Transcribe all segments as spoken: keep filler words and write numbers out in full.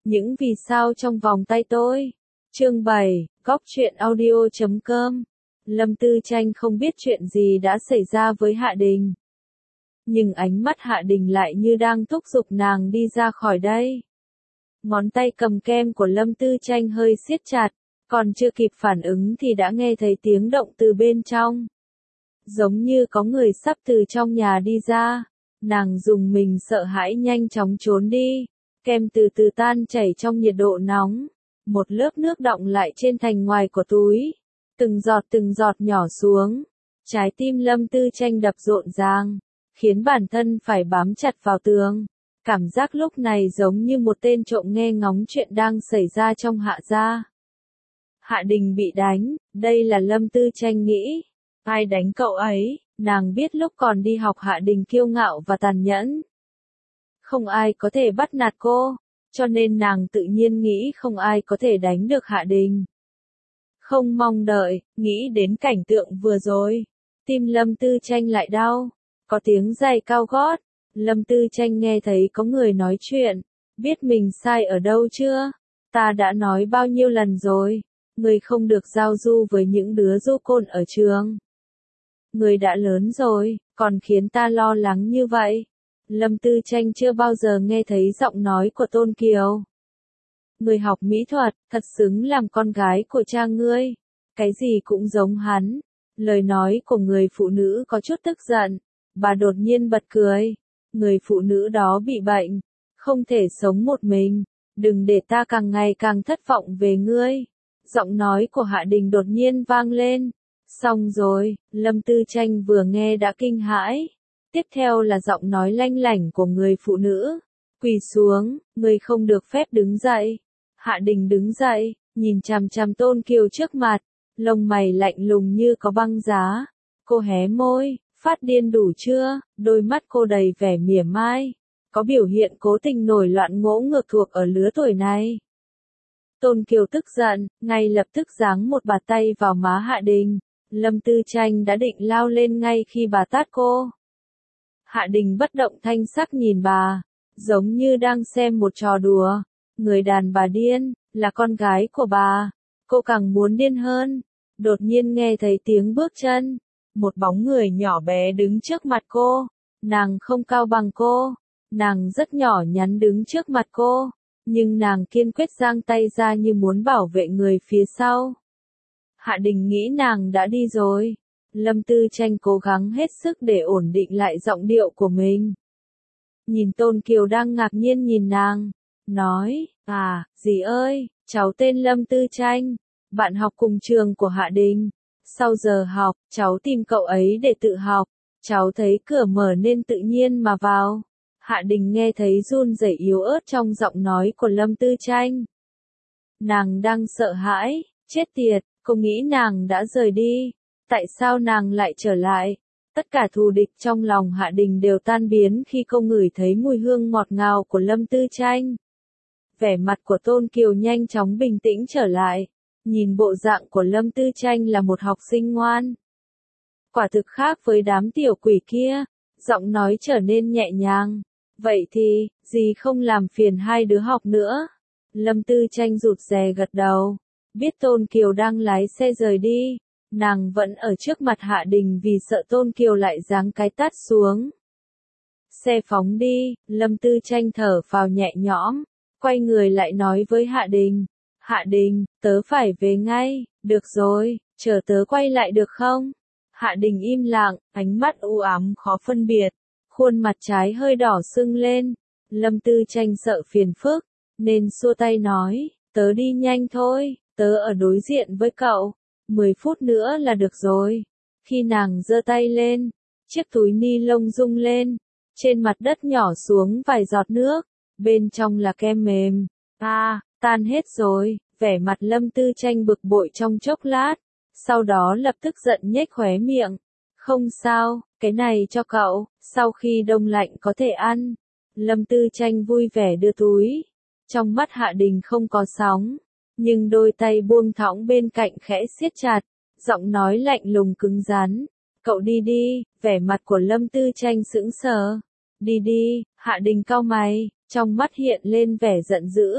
Những vì sao trong vòng tay tôi. Chương bảy, góc truyện audio chấm com. Lâm Tư Tranh không biết chuyện gì đã xảy ra với Hạ Đình. Nhưng ánh mắt Hạ Đình lại như đang thúc giục nàng đi ra khỏi đây. Ngón tay cầm kem của Lâm Tư Tranh hơi siết chặt, còn chưa kịp phản ứng thì đã nghe thấy tiếng động từ bên trong. Giống như có người sắp từ trong nhà đi ra, nàng dùng mình sợ hãi nhanh chóng trốn đi. Kem từ từ tan chảy trong nhiệt độ nóng, một lớp nước đọng lại trên thành ngoài của túi, từng giọt từng giọt nhỏ xuống. Trái tim Lâm Tư Tranh đập rộn ràng, khiến bản thân phải bám chặt vào tường. Cảm giác lúc này giống như một tên trộm nghe ngóng chuyện đang xảy ra trong Hạ gia. Hạ Đình bị đánh, đây là Lâm Tư Tranh nghĩ. Ai đánh cậu ấy? Nàng biết lúc còn đi học Hạ Đình kiêu ngạo và tàn nhẫn. Không ai có thể bắt nạt cô, cho nên nàng tự nhiên nghĩ không ai có thể đánh được Hạ Đình. Không mong đợi, nghĩ đến cảnh tượng vừa rồi, tim Lâm Tư Tranh lại đau. Có tiếng giày cao gót, Lâm Tư Tranh nghe thấy có người nói chuyện, biết mình sai ở đâu chưa? Ta đã nói bao nhiêu lần rồi, người không được giao du với những đứa du côn ở trường. Người đã lớn rồi, còn khiến ta lo lắng như vậy. Lâm Tư Tranh chưa bao giờ nghe thấy giọng nói của Tôn Kiều. Người học mỹ thuật, thật xứng làm con gái của cha ngươi. Cái gì cũng giống hắn. Lời nói của người phụ nữ có chút tức giận. Bà đột nhiên bật cười. Người phụ nữ đó bị bệnh, không thể sống một mình. Đừng để ta càng ngày càng thất vọng về ngươi. Giọng nói của Hạ Đình đột nhiên vang lên. Xong rồi, Lâm Tư Tranh vừa nghe đã kinh hãi. Tiếp theo là giọng nói lanh lảnh của người phụ nữ. Quỳ xuống, người không được phép đứng dậy. Hạ Đình đứng dậy, nhìn chằm chằm Tôn Kiều trước mặt, lông mày lạnh lùng như có băng giá. Cô hé môi, phát điên đủ chưa? Đôi mắt cô đầy vẻ mỉa mai, có biểu hiện cố tình nổi loạn ngỗ ngược thuộc ở lứa tuổi này. Tôn Kiều tức giận, ngay lập tức giáng một bạt tay vào má Hạ Đình. Lâm Tư Tranh đã định lao lên ngay khi bà tát cô. Hạ Đình bất động thanh sắc nhìn bà, giống như đang xem một trò đùa. Người đàn bà điên, là con gái của bà. Cô càng muốn điên hơn. Đột nhiên nghe thấy tiếng bước chân. Một bóng người nhỏ bé đứng trước mặt cô. Nàng không cao bằng cô. Nàng rất nhỏ nhắn đứng trước mặt cô. Nhưng nàng kiên quyết giang tay ra như muốn bảo vệ người phía sau. Hạ Đình nghĩ nàng đã đi rồi. Lâm Tư Tranh cố gắng hết sức để ổn định lại giọng điệu của mình. Nhìn Tôn Kiều đang ngạc nhiên nhìn nàng, nói, à, dì ơi, cháu tên Lâm Tư Tranh, bạn học cùng trường của Hạ Đình. Sau giờ học, cháu tìm cậu ấy để tự học, cháu thấy cửa mở nên tự nhiên mà vào. Hạ Đình nghe thấy run rẩy yếu ớt trong giọng nói của Lâm Tư Tranh. Nàng đang sợ hãi, chết tiệt, cô nghĩ nàng đã rời đi. Tại sao nàng lại trở lại? Tất cả thù địch trong lòng Hạ Đình đều tan biến khi cô ngửi thấy mùi hương ngọt ngào của Lâm Tư Tranh. Vẻ mặt của Tôn Kiều nhanh chóng bình tĩnh trở lại. Nhìn bộ dạng của Lâm Tư Tranh là một học sinh ngoan. Quả thực khác với đám tiểu quỷ kia. Giọng nói trở nên nhẹ nhàng. Vậy thì, dì không làm phiền hai đứa học nữa. Lâm Tư Tranh rụt rè gật đầu. Biết Tôn Kiều đang lái xe rời đi. Nàng vẫn ở trước mặt Hạ Đình vì sợ Tôn Kiều lại giáng cái tát xuống. Xe phóng đi, Lâm Tư Tranh thở phào nhẹ nhõm, quay người lại nói với Hạ Đình. Hạ Đình, tớ phải về ngay, được rồi, chờ tớ quay lại được không? Hạ Đình im lặng, ánh mắt u ám khó phân biệt, khuôn mặt trái hơi đỏ sưng lên. Lâm Tư Tranh sợ phiền phức, nên xua tay nói, tớ đi nhanh thôi, tớ ở đối diện với cậu. Mười phút nữa là được rồi. Khi nàng giơ tay lên, chiếc túi ni lông rung lên, trên mặt đất nhỏ xuống vài giọt nước, bên trong là kem mềm. À, tan hết rồi, vẻ mặt Lâm Tư Tranh bực bội trong chốc lát, sau đó lập tức giận nhếch khóe miệng. Không sao, cái này cho cậu, sau khi đông lạnh có thể ăn. Lâm Tư Tranh vui vẻ đưa túi. Trong mắt Hạ Đình không có sóng. Nhưng đôi tay buông thõng bên cạnh khẽ siết chặt, giọng nói lạnh lùng cứng rắn. Cậu đi đi, vẻ mặt của Lâm Tư Tranh sững sờ. Đi đi, Hạ Đình cau mày, trong mắt hiện lên vẻ giận dữ.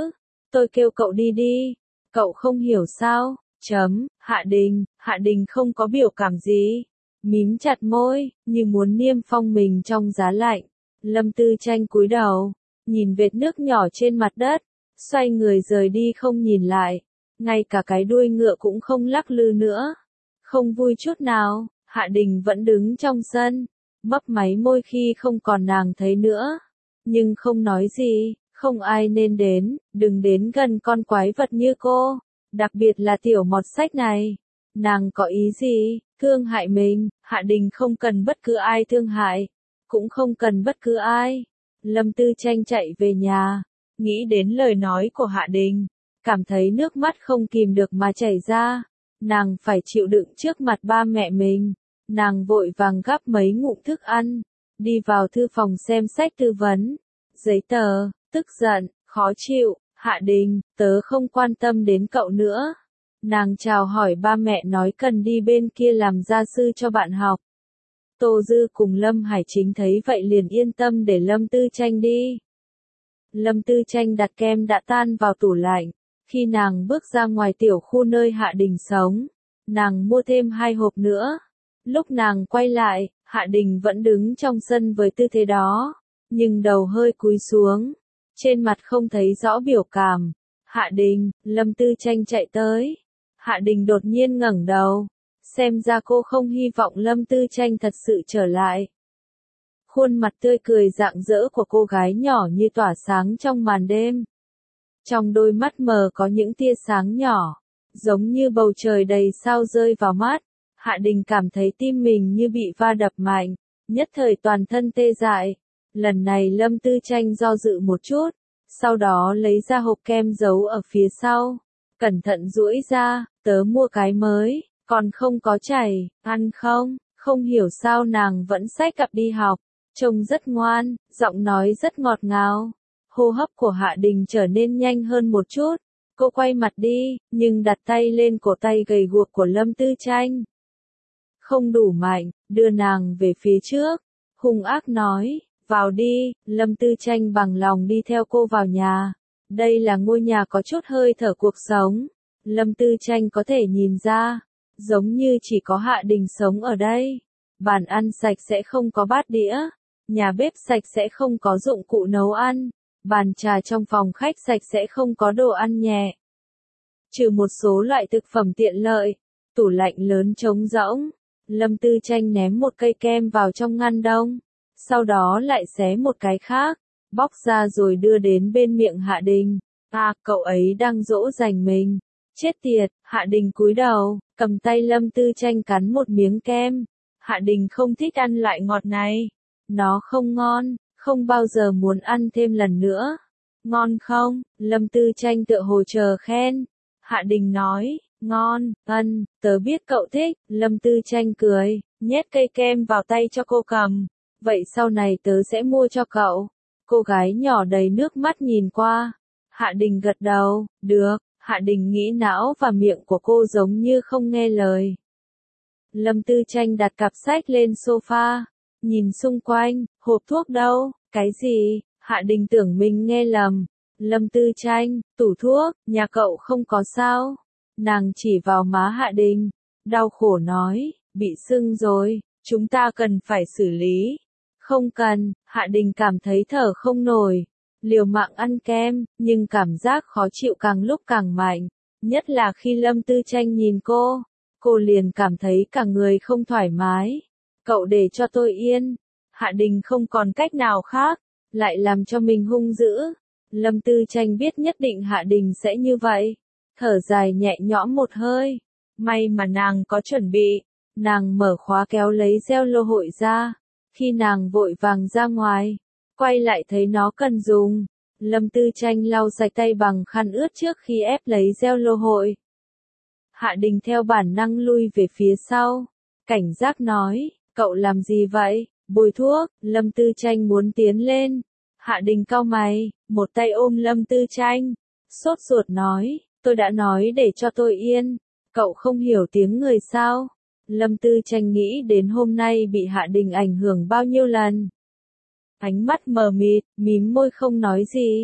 tôi kêu cậu đi đi. Cậu không hiểu sao? Chấm, Hạ Đình, Hạ Đình không có biểu cảm gì. Mím chặt môi, như muốn niêm phong mình trong giá lạnh. Lâm Tư Tranh cúi đầu, nhìn vệt nước nhỏ trên mặt đất, xoay người rời đi không nhìn lại. Ngay cả cái đuôi ngựa cũng không lắc lư nữa. Không vui chút nào, Hạ Đình vẫn đứng trong sân, mấp máy môi khi không còn nàng thấy nữa. Nhưng không nói gì, không ai nên đến, đừng đến gần con quái vật như cô. Đặc biệt là tiểu mọt sách này. Nàng có ý gì? Thương hại mình. Hạ Đình không cần bất cứ ai thương hại. Cũng không cần bất cứ ai. Lâm Tư Tranh chạy về nhà. Nghĩ đến lời nói của Hạ Đình. Cảm thấy nước mắt không kìm được mà chảy ra. Nàng phải chịu đựng trước mặt ba mẹ mình. Nàng vội vàng gắp mấy ngụm thức ăn. Đi vào thư phòng xem sách tư vấn. Giấy tờ, tức giận, khó chịu. Hạ Đình, tớ không quan tâm đến cậu nữa. Nàng chào hỏi ba mẹ nói cần đi bên kia làm gia sư cho bạn học. Tô Dư cùng Lâm Hải Chính thấy vậy liền yên tâm để Lâm Tư Tranh đi. Lâm Tư Tranh đặt kem đã tan vào tủ lạnh. Khi nàng bước ra ngoài tiểu khu nơi Hạ Đình sống, nàng mua thêm hai hộp nữa. Lúc nàng quay lại, Hạ Đình vẫn đứng trong sân với tư thế đó, nhưng đầu hơi cúi xuống. Trên mặt không thấy rõ biểu cảm. Hạ Đình, Lâm Tư Tranh chạy tới. Hạ Đình đột nhiên ngẩng đầu. Xem ra cô không hy vọng Lâm Tư Tranh thật sự trở lại. Khuôn mặt tươi cười rạng rỡ của cô gái nhỏ như tỏa sáng trong màn đêm. Trong đôi mắt mờ có những tia sáng nhỏ, giống như bầu trời đầy sao rơi vào mắt. Hạ Đình cảm thấy tim mình như bị va đập mạnh, nhất thời toàn thân tê dại. Lần này Lâm Tư Tranh do dự một chút, sau đó lấy ra hộp kem giấu ở phía sau. Cẩn thận duỗi ra, tớ mua cái mới, còn không có chảy, ăn không? Không hiểu sao nàng vẫn xách cặp đi học, trông rất ngoan, giọng nói rất ngọt ngào. Hô hấp của Hạ Đình trở nên nhanh hơn một chút, cô quay mặt đi, nhưng đặt tay lên cổ tay gầy guộc của Lâm Tư Tranh. Không đủ mạnh, đưa nàng về phía trước, hung ác nói. Vào đi, Lâm Tư Tranh bằng lòng đi theo cô vào nhà. Đây là ngôi nhà có chút hơi thở cuộc sống. Lâm Tư Tranh có thể nhìn ra, giống như chỉ có Hạ Đình sống ở đây. Bàn ăn sạch sẽ không có bát đĩa, nhà bếp sạch sẽ không có dụng cụ nấu ăn, bàn trà trong phòng khách sạch sẽ không có đồ ăn nhẹ. Trừ một số loại thực phẩm tiện lợi, tủ lạnh lớn trống rỗng. Lâm Tư Tranh ném một cây kem vào trong ngăn đông. Sau đó lại xé một cái khác, bóc ra rồi đưa đến bên miệng Hạ Đình. À, cậu ấy đang dỗ dành mình. Chết tiệt, Hạ Đình cúi đầu, cầm tay Lâm Tư Tranh cắn một miếng kem. Hạ Đình không thích ăn loại ngọt này. Nó không ngon, không bao giờ muốn ăn thêm lần nữa. Ngon không? Lâm Tư Tranh tựa hồ chờ khen. Hạ Đình nói, ngon, ân, tớ biết cậu thích. Lâm Tư Tranh cười, nhét cây kem vào tay cho cô cầm. Vậy sau này tớ sẽ mua cho cậu. Cô gái nhỏ đầy nước mắt nhìn qua. Hạ Đình gật đầu, được. Hạ Đình nghĩ não và miệng của cô giống như không nghe lời. Lâm Tư Tranh đặt cặp sách lên sofa, nhìn xung quanh, hộp thuốc đâu, cái gì? Hạ Đình tưởng mình nghe lầm. Lâm Tư Tranh, tủ thuốc, nhà cậu không có sao? Nàng chỉ vào má Hạ Đình, đau khổ nói, bị sưng rồi, chúng ta cần phải xử lý. Không cần, Hạ Đình cảm thấy thở không nổi, liều mạng ăn kem, nhưng cảm giác khó chịu càng lúc càng mạnh, nhất là khi Lâm Tư Tranh nhìn cô, cô liền cảm thấy cả người không thoải mái. Cậu để cho tôi yên. Hạ Đình không còn cách nào khác, lại làm cho mình hung dữ. Lâm Tư Tranh biết nhất định Hạ Đình sẽ như vậy, thở dài nhẹ nhõm một hơi. May mà nàng có chuẩn bị. Nàng mở khóa kéo lấy gieo lô hội ra. Khi nàng vội vàng ra ngoài, quay lại thấy nó cần dùng. Lâm Tư Tranh lau sạch tay bằng khăn ướt trước khi ép lấy gieo lô hội. Hạ Đình theo bản năng lui về phía sau. Cảnh giác nói, cậu làm gì vậy? Bôi thuốc. Lâm Tư Tranh muốn tiến lên. Hạ Đình cau mày, một tay ôm Lâm Tư Tranh. Sốt ruột nói, tôi đã nói để cho tôi yên. Cậu không hiểu tiếng người sao? Lâm Tư Tranh nghĩ đến hôm nay bị Hạ Đình ảnh hưởng bao nhiêu lần. Ánh mắt mờ mịt, mím môi không nói gì.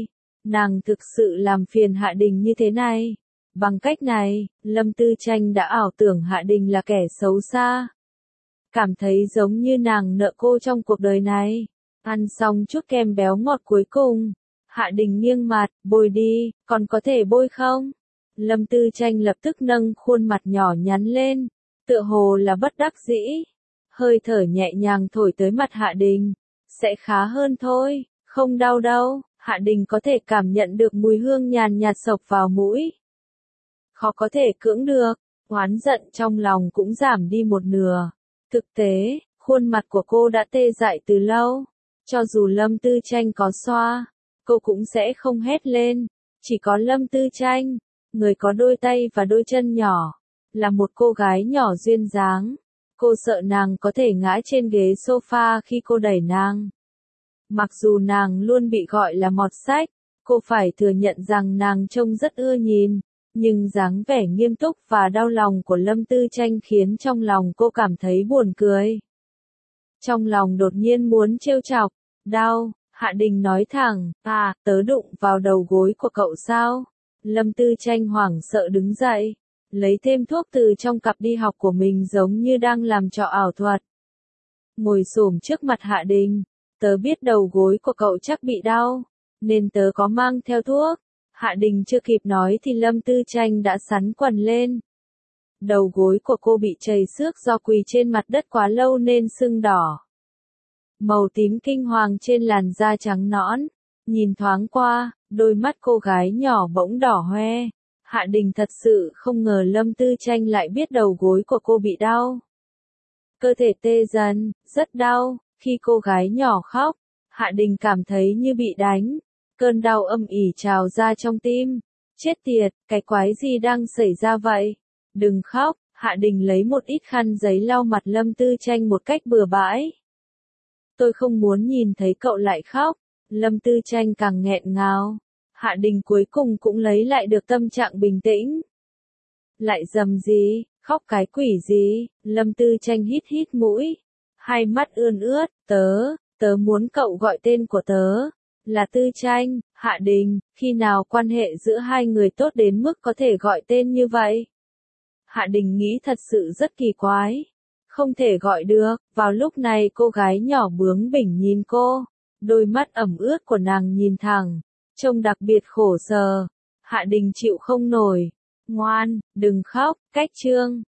Nàng thực sự làm phiền Hạ Đình như thế này. Bằng cách này, Lâm Tư Tranh đã ảo tưởng Hạ Đình là kẻ xấu xa. Cảm thấy giống như nàng nợ cô trong cuộc đời này. Ăn xong chút kem béo ngọt cuối cùng. Hạ Đình nghiêng mặt, bôi đi, còn có thể bôi không? Lâm Tư Tranh lập tức nâng khuôn mặt nhỏ nhắn lên, tựa hồ là bất đắc dĩ. Hơi thở nhẹ nhàng thổi tới mặt Hạ Đình. Sẽ khá hơn thôi, không đau đâu. Hạ Đình có thể cảm nhận được mùi hương nhàn nhạt xộc vào mũi. Khó có thể cưỡng được, oán giận trong lòng cũng giảm đi một nửa. Thực tế, khuôn mặt của cô đã tê dại từ lâu. Cho dù Lâm Tư Tranh có xoa, cô cũng sẽ không hét lên. Chỉ có Lâm Tư Tranh, người có đôi tay và đôi chân nhỏ, là một cô gái nhỏ duyên dáng. Cô sợ nàng có thể ngã trên ghế sofa khi cô đẩy nàng. Mặc dù nàng luôn bị gọi là mọt sách, cô phải thừa nhận rằng nàng trông rất ưa nhìn, nhưng dáng vẻ nghiêm túc và đau lòng của Lâm Tư Tranh khiến trong lòng cô cảm thấy buồn cười. Trong lòng đột nhiên muốn trêu chọc, đau, Hạ Đình nói thẳng, à, tớ đụng vào đầu gối của cậu sao? Lâm Tư Tranh hoảng sợ đứng dậy, lấy thêm thuốc từ trong cặp đi học của mình giống như đang làm trò ảo thuật. Ngồi xổm trước mặt Hạ Đình, tớ biết đầu gối của cậu chắc bị đau, nên tớ có mang theo thuốc. Hạ Đình chưa kịp nói thì Lâm Tư Tranh đã sắn quần lên. Đầu gối của cô bị chảy xước do quỳ trên mặt đất quá lâu nên sưng đỏ. Màu tím kinh hoàng trên làn da trắng nõn. Nhìn thoáng qua, đôi mắt cô gái nhỏ bỗng đỏ hoe. Hạ Đình thật sự không ngờ Lâm Tư Tranh lại biết đầu gối của cô bị đau. Cơ thể tê dần, rất đau. Khi cô gái nhỏ khóc, Hạ Đình cảm thấy như bị đánh. Cơn đau âm ỉ trào ra trong tim. Chết tiệt, cái quái gì đang xảy ra vậy? Đừng khóc, Hạ Đình lấy một ít khăn giấy lau mặt Lâm Tư Tranh một cách bừa bãi. Tôi không muốn nhìn thấy cậu lại khóc. Lâm Tư Tranh càng nghẹn ngào. Hạ Đình cuối cùng cũng lấy lại được tâm trạng bình tĩnh. Lại dầm gì, khóc cái quỷ gì? Lâm Tư Tranh hít hít mũi. Hai mắt ươn ướt, tớ, tớ muốn cậu gọi tên của tớ. Là Tư Tranh, Hạ Đình, khi nào quan hệ giữa hai người tốt đến mức có thể gọi tên như vậy? Hạ Đình nghĩ thật sự rất kỳ quái. Không thể gọi được, vào lúc này cô gái nhỏ bướng bỉnh nhìn cô. Đôi mắt ẩm ướt của nàng nhìn thẳng, trông đặc biệt khổ sở. Hạ Đình chịu không nổi. Ngoan, đừng khóc, cách chương.